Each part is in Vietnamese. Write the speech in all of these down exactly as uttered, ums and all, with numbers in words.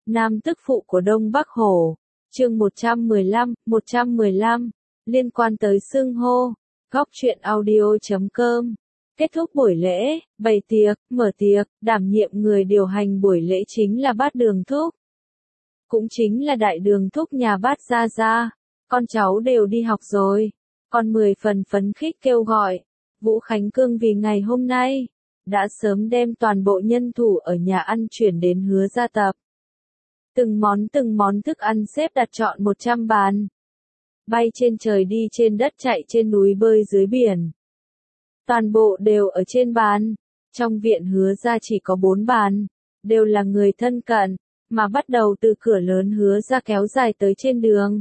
Nam tức phụ của Đông Bắc Hổ. Chương một trăm mười lăm, một trăm mười lăm, liên quan tới xưng hô. Góc truyện audio chấm com. Kết thúc buổi lễ, bày tiệc, mở tiệc, đảm nhiệm người điều hành buổi lễ chính là Bát Đường Thúc. Cũng chính là đại đường thúc nhà Bát Gia Gia. Con cháu đều đi học rồi. Con mười phần phấn khích kêu gọi. Vũ Khánh Cương vì ngày hôm nay, đã sớm đem toàn bộ nhân thủ ở nhà ăn chuyển đến Hứa Gia Tập. Từng món từng món thức ăn xếp đặt trọn một trăm bàn. Bay trên trời đi trên đất chạy trên núi bơi dưới biển. Toàn bộ đều ở trên bàn. Trong viện Hứa Gia chỉ có bốn bàn, đều là người thân cận, mà bắt đầu từ cửa lớn Hứa Gia kéo dài tới trên đường.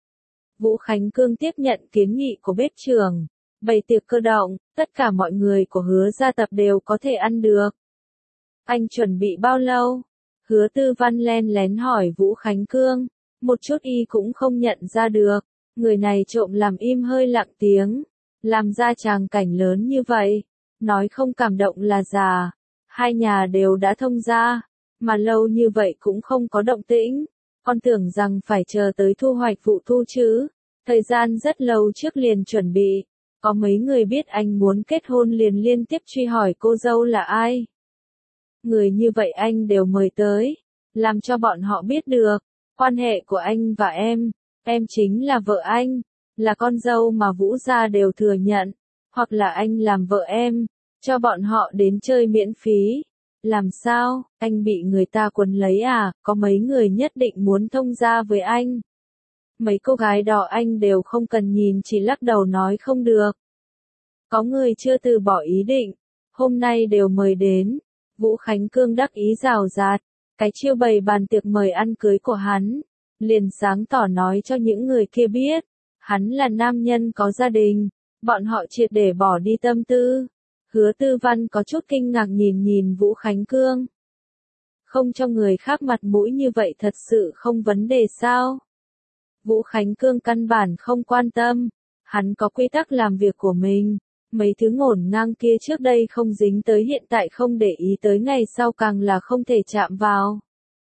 Vũ Khánh Cương tiếp nhận kiến nghị của bếp trưởng, bày tiệc cơ động, tất cả mọi người của Hứa Gia Tập đều có thể ăn được. Anh chuẩn bị bao lâu? Hứa Tư Văn len lén hỏi Vũ Khánh Cương, một chút y cũng không nhận ra được, người này trộm làm im hơi lặng tiếng, làm ra tràng cảnh lớn như vậy, nói không cảm động là già, hai nhà đều đã thông gia, mà lâu như vậy cũng không có động tĩnh, con tưởng rằng phải chờ tới thu hoạch vụ thu chứ, thời gian rất lâu trước liền chuẩn bị, có mấy người biết anh muốn kết hôn liền liên tiếp truy hỏi cô dâu là ai. Người như vậy anh đều mời tới, làm cho bọn họ biết được, quan hệ của anh và em, em chính là vợ anh, là con dâu mà Vũ gia đều thừa nhận, hoặc là anh làm vợ em, cho bọn họ đến chơi miễn phí. Làm sao, anh bị người ta quấn lấy à, có mấy người nhất định muốn thông gia với anh. Mấy cô gái đó anh đều không cần nhìn chỉ lắc đầu nói không được. Có người chưa từ bỏ ý định, hôm nay đều mời đến. Vũ Khánh Cương đắc ý rào rạt, cái chiêu bày bàn tiệc mời ăn cưới của hắn, liền sáng tỏ nói cho những người kia biết, hắn là nam nhân có gia đình, bọn họ triệt để bỏ đi tâm tư. Hứa Tư Văn có chút kinh ngạc nhìn nhìn Vũ Khánh Cương. Không cho người khác mặt mũi như vậy thật sự không vấn đề sao? Vũ Khánh Cương căn bản không quan tâm, hắn có quy tắc làm việc của mình. Mấy thứ ngổn ngang kia trước đây không dính tới hiện tại không để ý tới ngày sau càng là không thể chạm vào.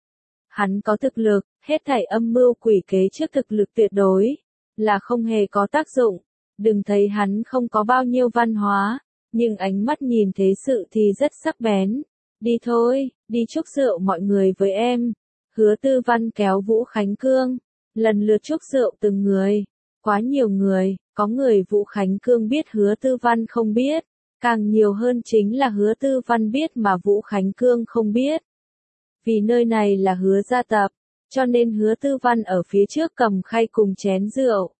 Hắn có thực lực, hết thảy âm mưu quỷ kế trước thực lực tuyệt đối, là không hề có tác dụng. Đừng thấy hắn không có bao nhiêu văn hóa, nhưng ánh mắt nhìn thế sự thì rất sắc bén. Đi thôi, đi chúc rượu mọi người với em. Hứa Tư Văn kéo Vũ Khánh Cương, lần lượt chúc rượu từng người. Quá nhiều người, có người Vũ Khánh Cương biết Hứa Tư Văn không biết, càng nhiều hơn chính là Hứa Tư Văn biết mà Vũ Khánh Cương không biết. Vì nơi này là Hứa Gia Tập, cho nên Hứa Tư Văn ở phía trước cầm khay cùng chén rượu.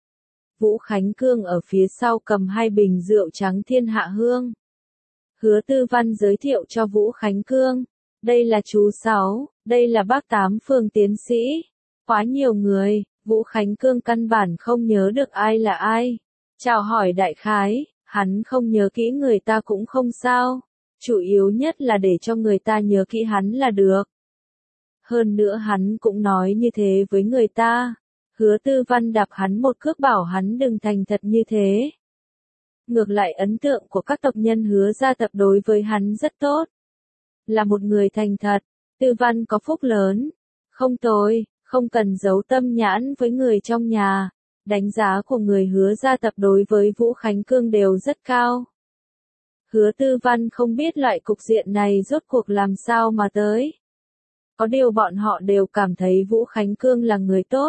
Vũ Khánh Cương ở phía sau cầm hai bình rượu trắng Thiên Hạ Hương. Hứa Tư Văn giới thiệu cho Vũ Khánh Cương, đây là chú Sáu, đây là bác Tám Phương tiến sĩ. Quá nhiều người, Vũ Khánh Cương căn bản không nhớ được ai là ai. Chào hỏi đại khái, hắn không nhớ kỹ người ta cũng không sao. Chủ yếu nhất là để cho người ta nhớ kỹ hắn là được. Hơn nữa hắn cũng nói như thế với người ta. Hứa Tư Văn đạp hắn một cước bảo hắn đừng thành thật như thế. Ngược lại ấn tượng của các tộc nhân Hứa Gia Tập đối với hắn rất tốt. Là một người thành thật, Tư Văn có phúc lớn. Không tồi, không cần giấu tâm nhãn với người trong nhà. Đánh giá của người Hứa Gia Tập đối với Vũ Khánh Cương đều rất cao. Hứa Tư Văn không biết loại cục diện này rốt cuộc làm sao mà tới. Có điều bọn họ đều cảm thấy Vũ Khánh Cương là người tốt.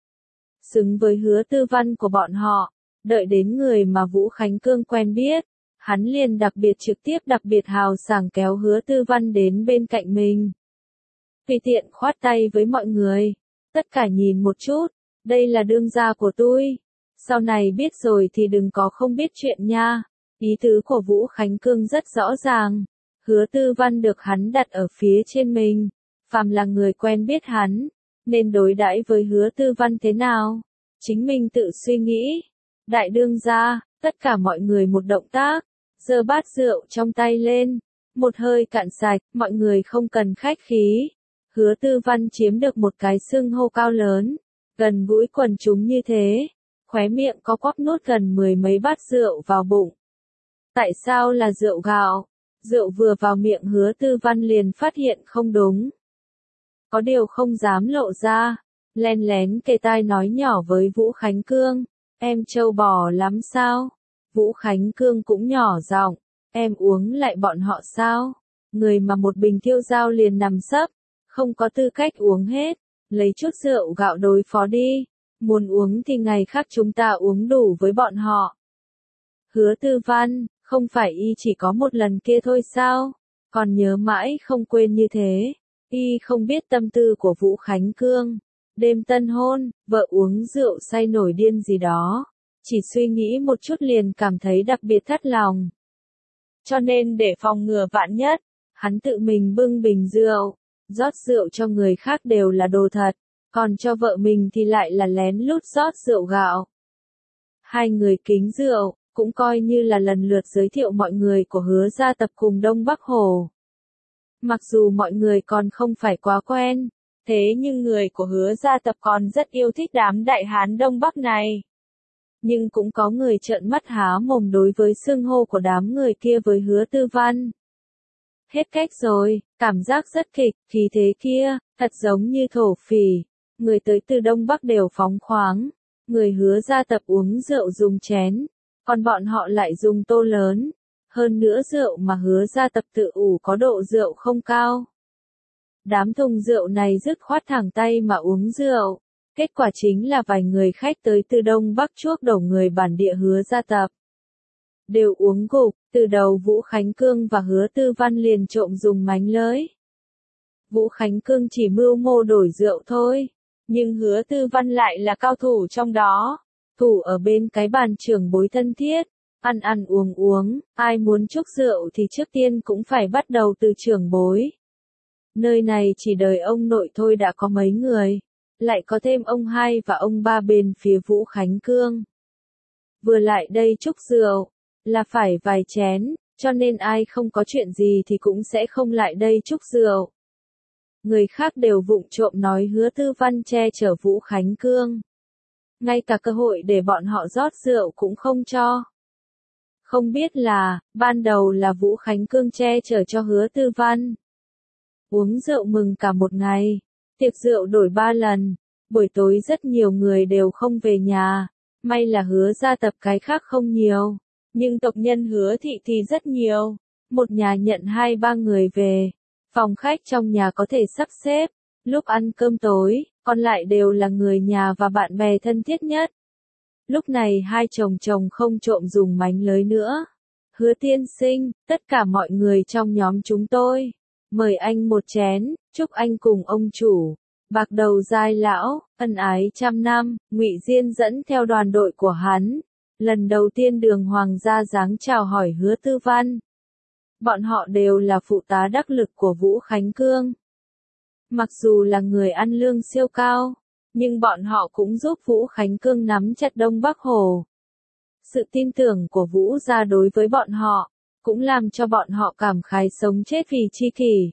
Xứng với Hứa Tư Văn của bọn họ, đợi đến người mà Vũ Khánh Cương quen biết, hắn liền đặc biệt trực tiếp đặc biệt hào sảng kéo Hứa Tư Văn đến bên cạnh mình. Tùy tiện khoát tay với mọi người, tất cả nhìn một chút, đây là đương gia của tôi, sau này biết rồi thì đừng có không biết chuyện nha. Ý tứ của Vũ Khánh Cương rất rõ ràng, Hứa Tư Văn được hắn đặt ở phía trên mình, phàm là người quen biết hắn, nên đối đãi với Hứa Tư Văn thế nào, chính mình tự suy nghĩ. Đại đương gia, tất cả mọi người một động tác, giơ bát rượu trong tay lên, một hơi cạn sạch, mọi người không cần khách khí. Hứa Tư Văn chiếm được một cái xưng hô cao lớn, gần gũi quần chúng như thế, khóe miệng có quắp nuốt gần mười mấy bát rượu vào bụng. Tại sao là rượu gạo? Rượu vừa vào miệng Hứa Tư Văn liền phát hiện không đúng. có điều không dám lộ ra, len lén kề tai nói nhỏ với Vũ Khánh Cương, em trâu bò lắm sao? Vũ Khánh Cương cũng nhỏ giọng, em uống lại bọn họ sao? Người mà một bình tiêu dao liền nằm sấp, không có tư cách uống hết, lấy chút rượu gạo đối phó đi, muốn uống thì ngày khác chúng ta uống đủ với bọn họ. Hứa Tư Văn, không phải y chỉ có một lần kia thôi sao? Còn nhớ mãi không quên như thế. Y không biết tâm tư của Vũ Khánh Cương. Đêm tân hôn, vợ uống rượu say nổi điên gì đó. Chỉ suy nghĩ một chút liền cảm thấy đặc biệt thất lòng. Cho nên để phòng ngừa vạn nhất, hắn tự mình bưng bình rượu, rót rượu cho người khác đều là đồ thật, còn cho vợ mình thì lại là lén lút rót rượu gạo. Hai người kính rượu, cũng coi như là lần lượt giới thiệu mọi người của Hứa gia tập cùng Đông Bắc Hồ. Mặc dù mọi người còn không phải quá quen, thế nhưng người của Hứa gia tập còn rất yêu thích đám đại hán Đông Bắc này. Nhưng cũng có người trợn mắt há mồm đối với xưng hô của đám người kia với Hứa Tư Văn. Hết cách rồi, cảm giác rất kịch, khí thế kia, thật giống như thổ phỉ. Người tới từ Đông Bắc đều phóng khoáng. Người Hứa gia tập uống rượu dùng chén, còn bọn họ lại dùng tô lớn. Hơn nữa rượu mà Hứa gia tập tự ủ có độ rượu không cao. Đám thùng rượu này dứt khoát thẳng tay mà uống rượu. Kết quả chính là vài người khách tới từ Đông Bắc chuốc đầu người bản địa Hứa gia tập. Đều uống gục, từ đầu Vũ Khánh Cương và Hứa Tư Văn liền trộm dùng mánh lưới. Vũ Khánh Cương chỉ mưu mô đổi rượu thôi, nhưng Hứa Tư Văn lại là cao thủ trong đó. Thủ ở bên cái bàn trưởng bối thân thiết, ăn ăn uống uống, ai muốn chúc rượu thì trước tiên cũng phải bắt đầu từ trưởng bối. Nơi này chỉ đời ông nội thôi đã có mấy người, lại có thêm ông hai và ông ba bên phía Vũ Khánh Cương. Vừa lại đây chúc rượu, là phải vài chén, cho nên ai không có chuyện gì thì cũng sẽ không lại đây chúc rượu. Người khác đều vụng trộm nói Hứa Tư Văn che chở Vũ Khánh Cương. Ngay cả cơ hội để bọn họ rót rượu cũng không cho. Không biết là, ban đầu là Vũ Khánh Cương che chở cho Hứa Tư Văn. Uống rượu mừng cả một ngày, tiệc rượu đổi ba lần, buổi tối rất nhiều người đều không về nhà, may là Hứa gia tập cái khác không nhiều, nhưng tộc nhân Hứa thị thì rất nhiều, một nhà nhận hai ba người về, phòng khách trong nhà có thể sắp xếp, lúc ăn cơm tối, còn lại đều là người nhà và bạn bè thân thiết nhất. Lúc này hai chồng chồng không trộm dùng mánh lưới nữa. Hứa tiên sinh, tất cả mọi người trong nhóm chúng tôi, mời anh một chén, chúc anh cùng ông chủ, bạc đầu giai lão, ân ái trăm năm. Ngụy Diên dẫn theo đoàn đội của hắn, lần đầu tiên đường hoàng gia dáng chào hỏi Hứa Tư Văn. Bọn họ đều là phụ tá đắc lực của Vũ Khánh Cương. Mặc dù là người ăn lương siêu cao, nhưng bọn họ cũng giúp Vũ Khánh Cương nắm chặt Đông Bắc Hồ. Sự tin tưởng của Vũ gia đối với bọn họ, cũng làm cho bọn họ cảm khái sống chết vì chi kỷ.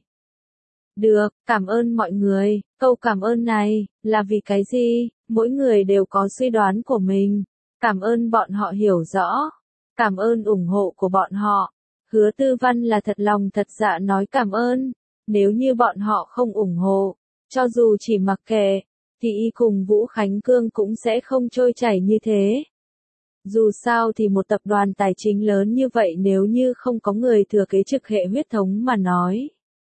Được, cảm ơn mọi người, câu cảm ơn này, là vì cái gì, mỗi người đều có suy đoán của mình. Cảm ơn bọn họ hiểu rõ. Cảm ơn ủng hộ của bọn họ. Hứa Tư Văn là thật lòng thật dạ nói cảm ơn. Nếu như bọn họ không ủng hộ, cho dù chỉ mặc kệ, thì y cùng Vũ Khánh Cương cũng sẽ không trôi chảy như thế. Dù sao thì một tập đoàn tài chính lớn như vậy nếu như không có người thừa kế trực hệ huyết thống mà nói,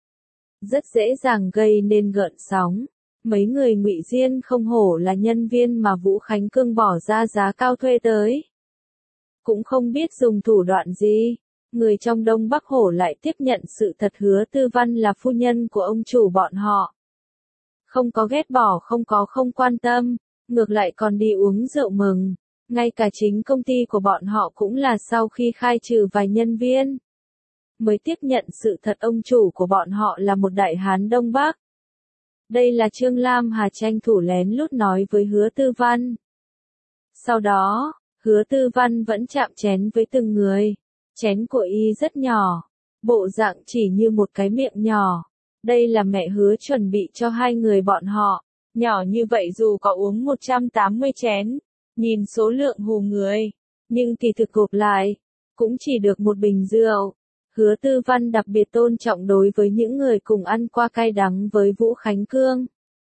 rất dễ dàng gây nên gợn sóng. Mấy người Ngụy Diên không hổ là nhân viên mà Vũ Khánh Cương bỏ ra giá cao thuê tới. Cũng không biết dùng thủ đoạn gì, người trong Đông Bắc Hổ lại tiếp nhận sự thật Hứa Tư Văn là phu nhân của ông chủ bọn họ. Không có ghét bỏ, không có không quan tâm, ngược lại còn đi uống rượu mừng. Ngay cả chính công ty của bọn họ cũng là sau khi khai trừ vài nhân viên, mới tiếp nhận sự thật ông chủ của bọn họ là một đại hán Đông Bắc. Đây là Trương Lam Hà tranh thủ lén lút nói với Hứa Tư Văn. Sau đó, Hứa Tư Văn vẫn chạm chén với từng người. Chén của y rất nhỏ, bộ dạng chỉ như một cái miệng nhỏ. Đây là mẹ Hứa chuẩn bị cho hai người bọn họ. Nhỏ như vậy dù có uống một trăm tám mươi chén, nhìn số lượng hù người, nhưng kỳ thực gộp lại, cũng chỉ được một bình rượu. Hứa Tư Văn đặc biệt tôn trọng đối với những người cùng ăn qua cay đắng với Vũ Khánh Cương.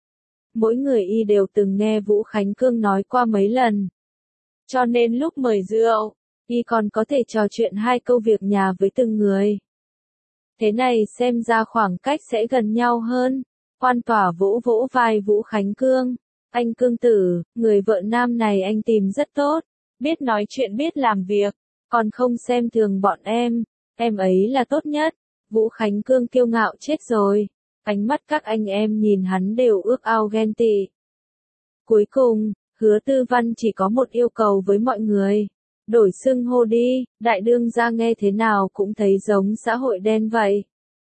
Mỗi người y đều từng nghe Vũ Khánh Cương nói qua mấy lần. Cho nên lúc mời rượu, y còn có thể trò chuyện hai câu việc nhà với từng người. Thế này xem ra khoảng cách sẽ gần nhau hơn. Quan Tỏa vỗ vỗ vai Vũ Khánh Cương. Anh Cương tử, người vợ nam này anh tìm rất tốt. Biết nói chuyện biết làm việc. Còn không xem thường bọn em. Em ấy là tốt nhất. Vũ Khánh Cương kiêu ngạo chết rồi. Ánh mắt các anh em nhìn hắn đều ước ao ghen tị. Cuối cùng, Hứa Tư Văn chỉ có một yêu cầu với mọi người. Đổi xưng hô đi, đại đương gia nghe thế nào cũng thấy giống xã hội đen vậy.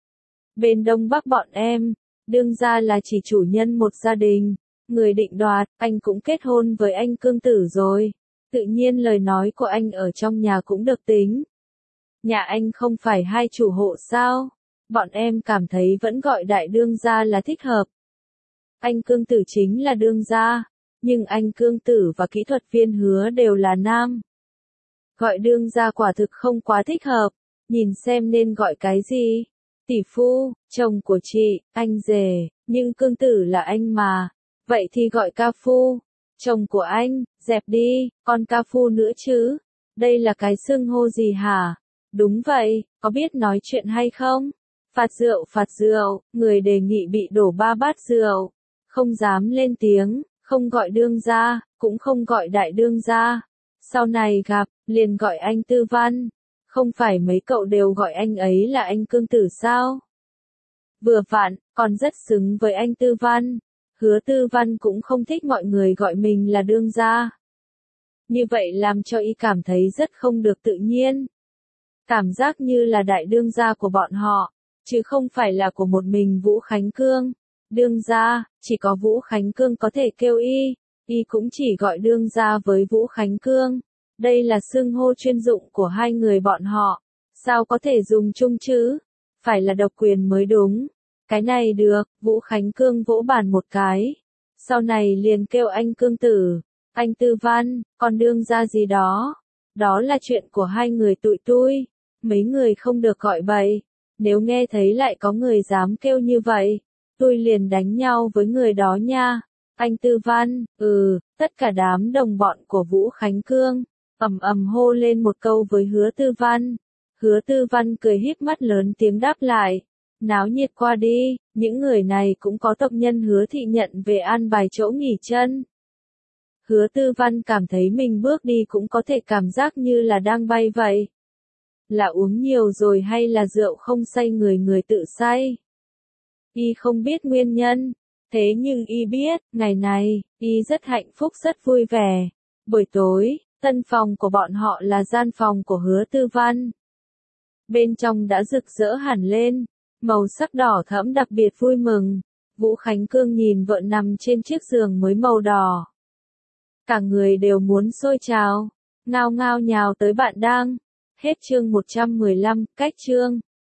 Bên Đông Bắc bọn em, đương gia là chỉ chủ nhân một gia đình. Người định đoạt, anh cũng kết hôn với anh Cương tử rồi. Tự nhiên lời nói của anh ở trong nhà cũng được tính. Nhà anh không phải hai chủ hộ sao? Bọn em cảm thấy vẫn gọi đại đương gia là thích hợp. Anh Cương tử chính là đương gia, nhưng anh Cương tử và kỹ thuật viên Hứa đều là nam. Gọi đương gia quả thực không quá thích hợp, nhìn xem nên gọi cái gì? Tỷ phu, chồng của chị, anh rể, nhưng Cương tử là anh mà, vậy thì gọi ca phu, chồng của anh, dẹp đi, còn ca phu nữa chứ? Đây là cái xưng hô gì hả? Đúng vậy, có biết nói chuyện hay không? Phạt rượu phạt rượu, người đề nghị bị đổ ba bát rượu. Không dám lên tiếng, không gọi đương gia, cũng không gọi đại đương gia. Sau này gặp, liền gọi anh Tư Văn. Không phải mấy cậu đều gọi anh ấy là anh Cương tử sao? Vừa vặn, còn rất xứng với anh Tư Văn. Hứa Tư Văn cũng không thích mọi người gọi mình là đương gia. Như vậy làm cho y cảm thấy rất không được tự nhiên. Cảm giác như là đại đương gia của bọn họ, chứ không phải là của một mình Vũ Khánh Cương. Đương gia, chỉ có Vũ Khánh Cương có thể kêu y, y cũng chỉ gọi đương gia với Vũ Khánh Cương. Đây là xưng hô chuyên dụng của hai người bọn họ, sao có thể dùng chung chứ? Phải là độc quyền mới đúng. Cái này được, Vũ Khánh Cương vỗ bàn một cái. Sau này liền kêu anh Cương tử, anh Tư Văn, còn đương gia gì đó. Đó là chuyện của hai người tụi tui. Mấy người không được gọi bậy. Nếu nghe thấy lại có người dám kêu như vậy, tôi liền đánh nhau với người đó nha. Anh Tư Văn, ừ, tất cả đám đồng bọn của Vũ Khánh Cương, ầm ầm hô lên một câu với Hứa Tư Văn. Hứa Tư Văn cười híp mắt lớn tiếng đáp lại. Náo nhiệt qua đi, những người này cũng có tộc nhân Hứa thị nhận về an bài chỗ nghỉ chân. Hứa Tư Văn cảm thấy mình bước đi cũng có thể cảm giác như là đang bay vậy. Là uống nhiều rồi hay là rượu không say người người tự say? Y không biết nguyên nhân, thế nhưng y biết, ngày này, y rất hạnh phúc rất vui vẻ. Buổi tối, tân phòng của bọn họ là gian phòng của Hứa Tư Văn. Bên trong đã rực rỡ hẳn lên, màu sắc đỏ thẫm đặc biệt vui mừng. Vũ Khánh Cương nhìn vợ nằm trên chiếc giường mới màu đỏ. Cả người đều muốn sôi trào, ngao ngao nhào tới bạn đang. Hết chương một trăm mười lăm, cách chương.